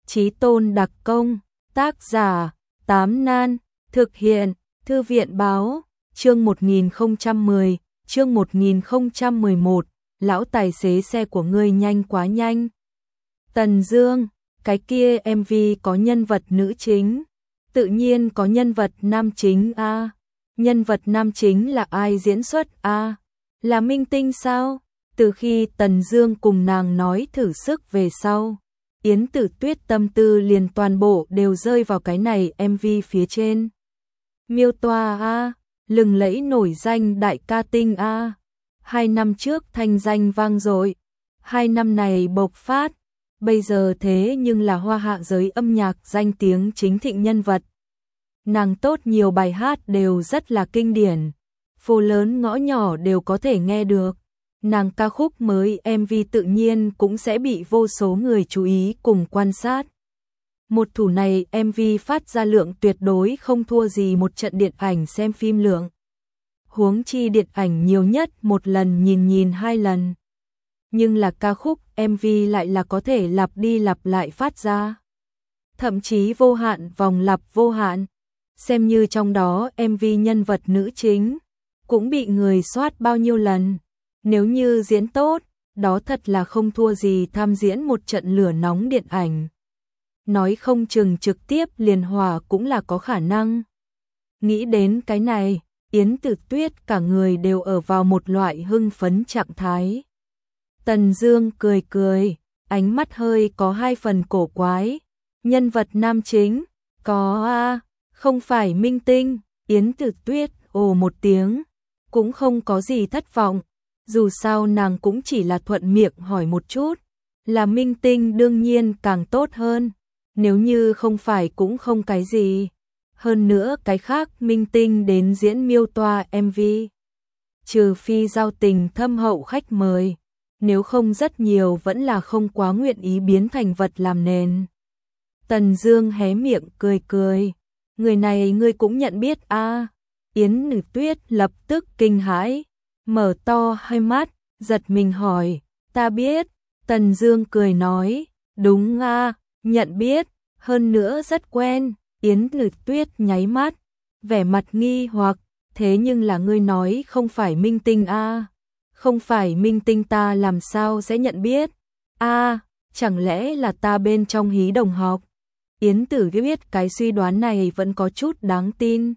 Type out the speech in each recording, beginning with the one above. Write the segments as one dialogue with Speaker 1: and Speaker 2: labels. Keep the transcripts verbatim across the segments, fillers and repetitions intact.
Speaker 1: Chí Tôn đặc công, tác giả, Tám Nan, thực hiện, Thư viện báo, chương một nghìn không trăm mười, chương một nghìn không trăm mười một, lão tài xế xe của ngươi nhanh quá nhanh. Tần Dương, cái kia em vê có nhân vật nữ chính, tự nhiên có nhân vật nam chính a. À. Nhân vật nam chính là ai diễn xuất a? À. Là minh tinh sao? Từ khi Tần Dương cùng nàng nói thử sức về sau, Yến Tử Tuyết tâm tư liền toàn bộ đều rơi vào cái này em vê phía trên. Miêu Toa a, lừng lẫy nổi danh đại ca tinh a. Hai năm trước thanh danh vang dội, hai năm này bộc phát, bây giờ thế nhưng là hoa hạ giới âm nhạc danh tiếng chính thịnh nhân vật. Nàng tốt nhiều bài hát đều rất là kinh điển, phố lớn ngõ nhỏ đều có thể nghe được. Nàng ca khúc mới em vê tự nhiên cũng sẽ bị vô số người chú ý cùng quan sát. Một thủ này em vê phát ra lượng tuyệt đối không thua gì một trận điện ảnh xem phim lượng. Huống chi điện ảnh nhiều nhất một lần nhìn nhìn hai lần. Nhưng là ca khúc em vê lại là có thể lặp đi lặp lại phát ra. Thậm chí vô hạn vòng lặp vô hạn. Xem như trong đó em vê nhân vật nữ chính cũng bị người soát bao nhiêu lần. Nếu như diễn tốt, đó thật là không thua gì tham diễn một trận lửa nóng điện ảnh. Nói không chừng trực tiếp liền hòa cũng là có khả năng. Nghĩ đến cái này, Yến Tử Tuyết cả người đều ở vào một loại hưng phấn trạng thái. Tần Dương cười cười, ánh mắt hơi có hai phần cổ quái. Nhân vật nam chính, có a, không phải minh tinh. Yến Tử Tuyết ồ một tiếng, cũng không có gì thất vọng. Dù sao nàng cũng chỉ là thuận miệng hỏi một chút, là minh tinh đương nhiên càng tốt hơn, nếu như không phải cũng không cái gì. Hơn nữa cái khác minh tinh đến diễn Miêu Toa em vê, trừ phi giao tình thâm hậu khách mời, nếu không rất nhiều vẫn là không quá nguyện ý biến thành vật làm nền. Tần Dương hé miệng cười cười, người này ngươi cũng nhận biết a? À? Yến Tử Tuyết lập tức kinh hãi, mở to hai mắt, giật mình hỏi, ta biết. Tần Dương cười nói, đúng a, nhận biết, hơn nữa rất quen. Yến Tử Tuyết nháy mắt, vẻ mặt nghi hoặc, thế nhưng là ngươi nói không phải minh tinh a? Không phải minh tinh ta làm sao sẽ nhận biết? A, chẳng lẽ là ta bên trong hí đồng học? Yến Tử biết cái suy đoán này vẫn có chút đáng tin.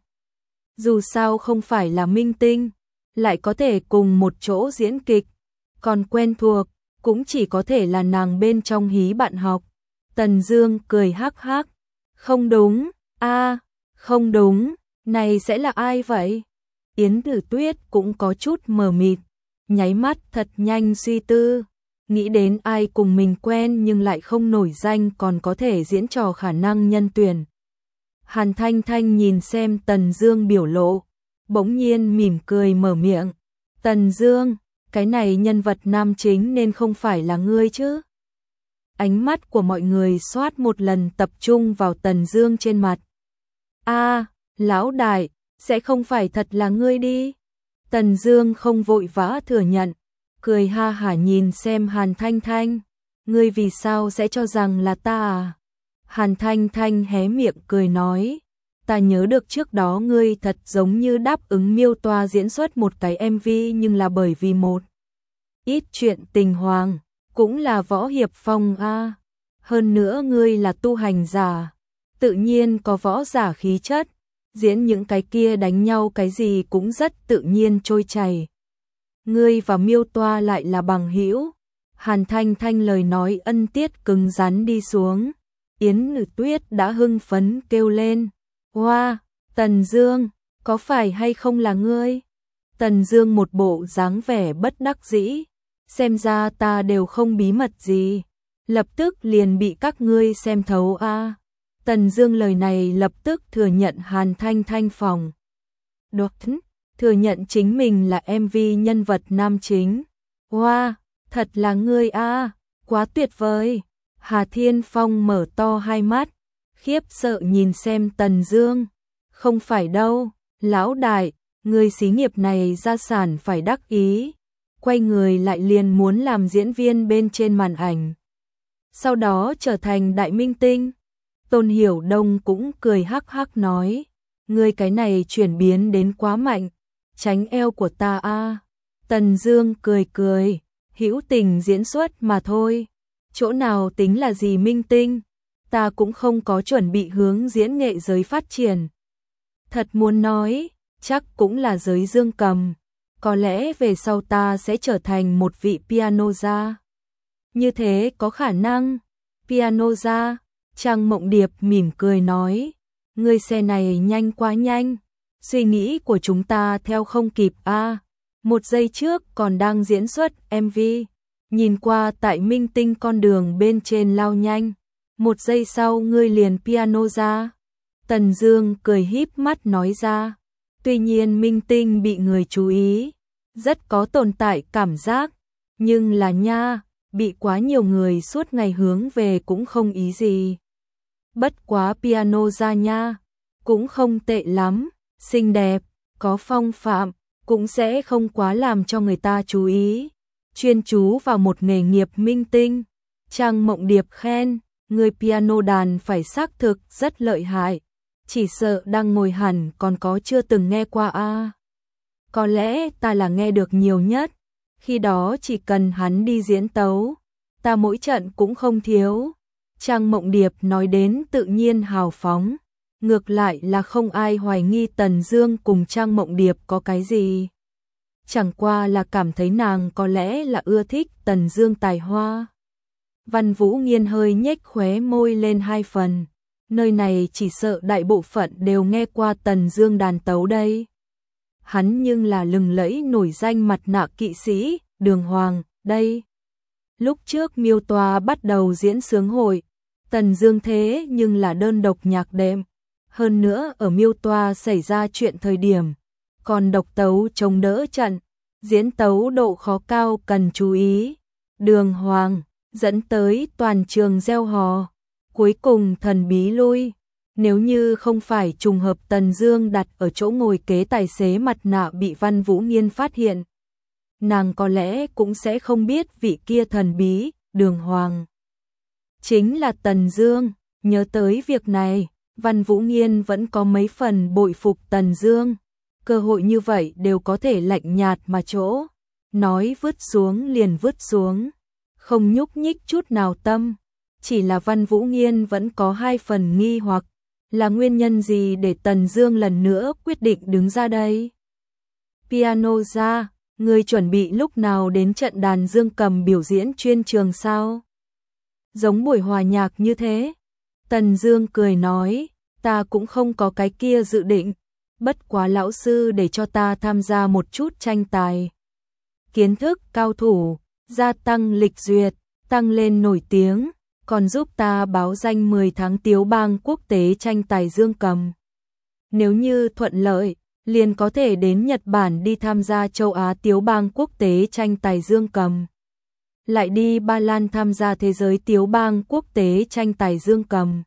Speaker 1: Dù sao không phải là minh tinh, lại có thể cùng một chỗ diễn kịch, còn quen thuộc, cũng chỉ có thể là nàng bên trong hí bạn học. Tần Dương cười hắc hắc, không đúng, a, à, không đúng, này sẽ là ai vậy? Yến Tử Tuyết cũng có chút mờ mịt, nháy mắt thật nhanh suy tư, nghĩ đến ai cùng mình quen nhưng lại không nổi danh còn có thể diễn trò khả năng nhân tuyển. Hàn Thanh Thanh nhìn xem Tần Dương biểu lộ, bỗng nhiên mỉm cười mở miệng, Tần Dương, cái này nhân vật nam chính nên không phải là ngươi chứ? Ánh mắt của mọi người xoát một lần tập trung vào Tần Dương trên mặt. A, à, lão đại, sẽ không phải thật là ngươi đi? Tần Dương không vội vã thừa nhận, cười ha hả nhìn xem Hàn Thanh Thanh, ngươi vì sao sẽ cho rằng là ta à? Hàn Thanh Thanh hé miệng cười nói, ta nhớ được trước đó ngươi thật giống như đáp ứng Miêu Toa diễn xuất một cái em vê nhưng là bởi vì một ít chuyện tình hoàng, cũng là võ hiệp phong a. Hơn nữa ngươi là tu hành giả, tự nhiên có võ giả khí chất, diễn những cái kia đánh nhau cái gì cũng rất tự nhiên trôi chảy. Ngươi và Miêu Toa lại là bằng hữu. Hàn Thanh Thanh lời nói ân tiết cứng rắn đi xuống. Yến Tử Tuyết đã hưng phấn kêu lên, hoa, wow, Tần Dương, có phải hay không là ngươi? Tần Dương một bộ dáng vẻ bất đắc dĩ, xem ra ta đều không bí mật gì, lập tức liền bị các ngươi xem thấu a. À. Tần Dương lời này lập tức thừa nhận Hàn Thanh Thanh phòng. Đột thừa nhận chính mình là em vê nhân vật nam chính. Hoa, wow, thật là ngươi a, à, quá tuyệt vời. Hà Thiên Phong mở to hai mắt, khiếp sợ nhìn xem Tần Dương. Không phải đâu, lão đại, người xí nghiệp này gia sản phải đắc ý. Quay người lại liền muốn làm diễn viên bên trên màn ảnh. sau đó trở thành đại minh tinh. Tôn Hiểu Đông cũng cười hắc hắc nói, ngươi cái này chuyển biến đến quá mạnh, tránh eo của ta a. Tần Dương cười cười, hữu tình diễn xuất mà thôi, chỗ nào tính là gì minh tinh, ta cũng không có chuẩn bị hướng diễn nghệ giới phát triển. Thật muốn nói, chắc cũng là giới dương cầm, có lẽ về sau ta sẽ trở thành một vị piano gia. Như thế có khả năng. Piano gia? Trang Mộng Điệp mỉm cười nói, ngươi xe này nhanh quá nhanh, suy nghĩ của chúng ta theo không kịp a. Một giây trước còn đang diễn xuất em vê, nhìn qua tại minh tinh con đường bên trên lao nhanh, một giây sau ngươi liền piano gia. Tần Dương cười híp mắt nói ra, tuy nhiên minh tinh bị người chú ý, rất có tồn tại cảm giác, nhưng là nha, bị quá nhiều người suốt ngày hướng về cũng không ý gì. Bất quá piano gia nha, cũng không tệ lắm, xinh đẹp, có phong phạm, cũng sẽ không quá làm cho người ta chú ý. Chuyên chú vào một nghề nghiệp minh tinh. Trang Mộng Điệp khen, người piano đàn phải xác thực rất lợi hại, chỉ sợ đang ngồi hẳn còn có chưa từng nghe qua a. À. Có lẽ ta là nghe được nhiều nhất, khi đó chỉ cần hắn đi diễn tấu, ta mỗi trận cũng không thiếu. Trang Mộng Điệp nói đến tự nhiên hào phóng, ngược lại là không ai hoài nghi Tần Dương cùng Trang Mộng Điệp có cái gì. Chẳng qua là cảm thấy nàng có lẽ là ưa thích Tần Dương tài hoa. Văn Vũ Nghiên hơi nhếch khóe môi lên hai phần, nơi này chỉ sợ đại bộ phận đều nghe qua Tần Dương đàn tấu đây. Hắn nhưng là lừng lẫy nổi danh mặt nạ kỵ sĩ, Đường Hoàng, đây. Lúc trước Miêu Tòa bắt đầu diễn sướng hội, Tần Dương thế nhưng là đơn độc nhạc đệm, hơn nữa ở Miêu Tòa xảy ra chuyện thời điểm, còn độc tấu chống đỡ trận, diễn tấu độ khó cao cần chú ý. Đường Hoàng dẫn tới toàn trường reo hò, cuối cùng thần bí lui. Nếu như không phải trùng hợp Tần Dương đặt ở chỗ ngồi kế tài xế mặt nạ bị Văn Vũ Nghiên phát hiện, nàng có lẽ cũng sẽ không biết vị kia thần bí, Đường Hoàng chính là Tần Dương. Nhớ tới việc này, Văn Vũ Nghiên vẫn có mấy phần bội phục Tần Dương, cơ hội như vậy đều có thể lạnh nhạt mà chỗ, nói vứt xuống liền vứt xuống, không nhúc nhích chút nào tâm. Chỉ là Văn Vũ Nghiên vẫn có hai phần nghi hoặc, là nguyên nhân gì để Tần Dương lần nữa quyết định đứng ra đây? Piano gia, ngươi chuẩn bị lúc nào đến trận đàn dương cầm biểu diễn chuyên trường sao? Giống buổi hòa nhạc như thế. Tần Dương cười nói, ta cũng không có cái kia dự định, bất quá lão sư để cho ta tham gia một chút tranh tài. Kiến thức cao thủ, gia tăng lịch duyệt, tăng lên nổi tiếng, còn giúp ta báo danh mười tháng Tiếu Bang quốc tế tranh tài dương cầm. Nếu như thuận lợi, liền có thể đến Nhật Bản đi tham gia châu Á Tiếu Bang quốc tế tranh tài dương cầm. Lại đi Ba Lan tham gia thế giới Tiếu Bang quốc tế tranh tài dương cầm.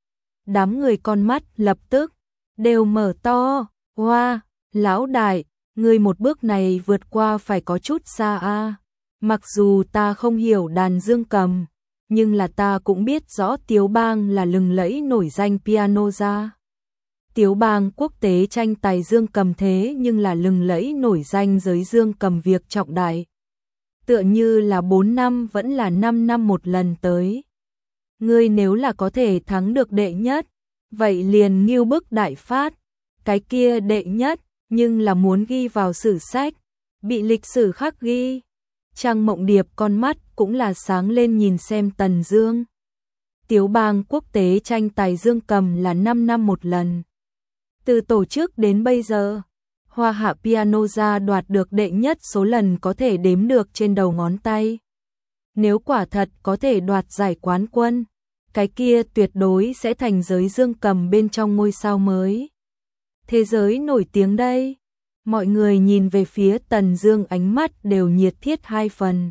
Speaker 1: Đám người con mắt lập tức đều mở to, hoa, lão đại, ngươi một bước này vượt qua phải có chút xa a. Mặc dù ta không hiểu đàn dương cầm, nhưng là ta cũng biết rõ Tiếu Bang là lừng lẫy nổi danh piano gia. Tiếu Bang quốc tế tranh tài dương cầm thế nhưng là lừng lẫy nổi danh giới dương cầm việc trọng đại. Tựa như là bốn năm vẫn là năm năm một lần tới. Ngươi nếu là có thể thắng được đệ nhất, vậy liền ngưu bức đại phát. Cái kia đệ nhất, nhưng là muốn ghi vào sử sách, bị lịch sử khắc ghi. Trang Mộng Điệp con mắt cũng là sáng lên nhìn xem Tần Dương. Tiếu Bang quốc tế tranh tài dương cầm là năm năm một lần. Từ tổ chức đến bây giờ, Hoa Hạ Piano gia đoạt được đệ nhất số lần có thể đếm được trên đầu ngón tay. Nếu quả thật có thể đoạt giải quán quân, cái kia tuyệt đối sẽ thành giới dương cầm bên trong ngôi sao mới. Thế giới nổi tiếng đây. Mọi người nhìn về phía Tần Dương ánh mắt đều nhiệt thiết hai phần.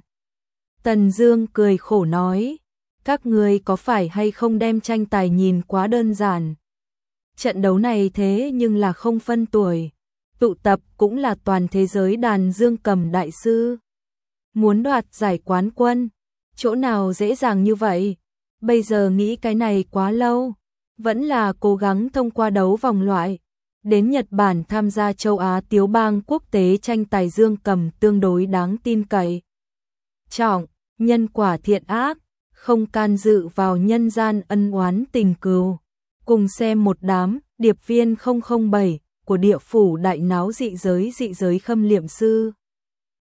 Speaker 1: Tần Dương cười khổ nói, các ngươi có phải hay không đem tranh tài nhìn quá đơn giản. Trận đấu này thế nhưng là không phân tuổi, tụ tập cũng là toàn thế giới đàn dương cầm đại sư. Muốn đoạt giải quán quân, chỗ nào dễ dàng như vậy, bây giờ nghĩ cái này quá lâu, vẫn là cố gắng thông qua đấu vòng loại, đến Nhật Bản tham gia châu Á Tiếu bang quốc tế tranh tài dương cầm tương đối đáng tin cậy. Trọng, nhân quả thiện ác, không can dự vào nhân gian ân oán tình cừu. Cùng xem một đám, điệp viên không không bảy của địa phủ đại náo dị giới dị giới khâm liệm sư.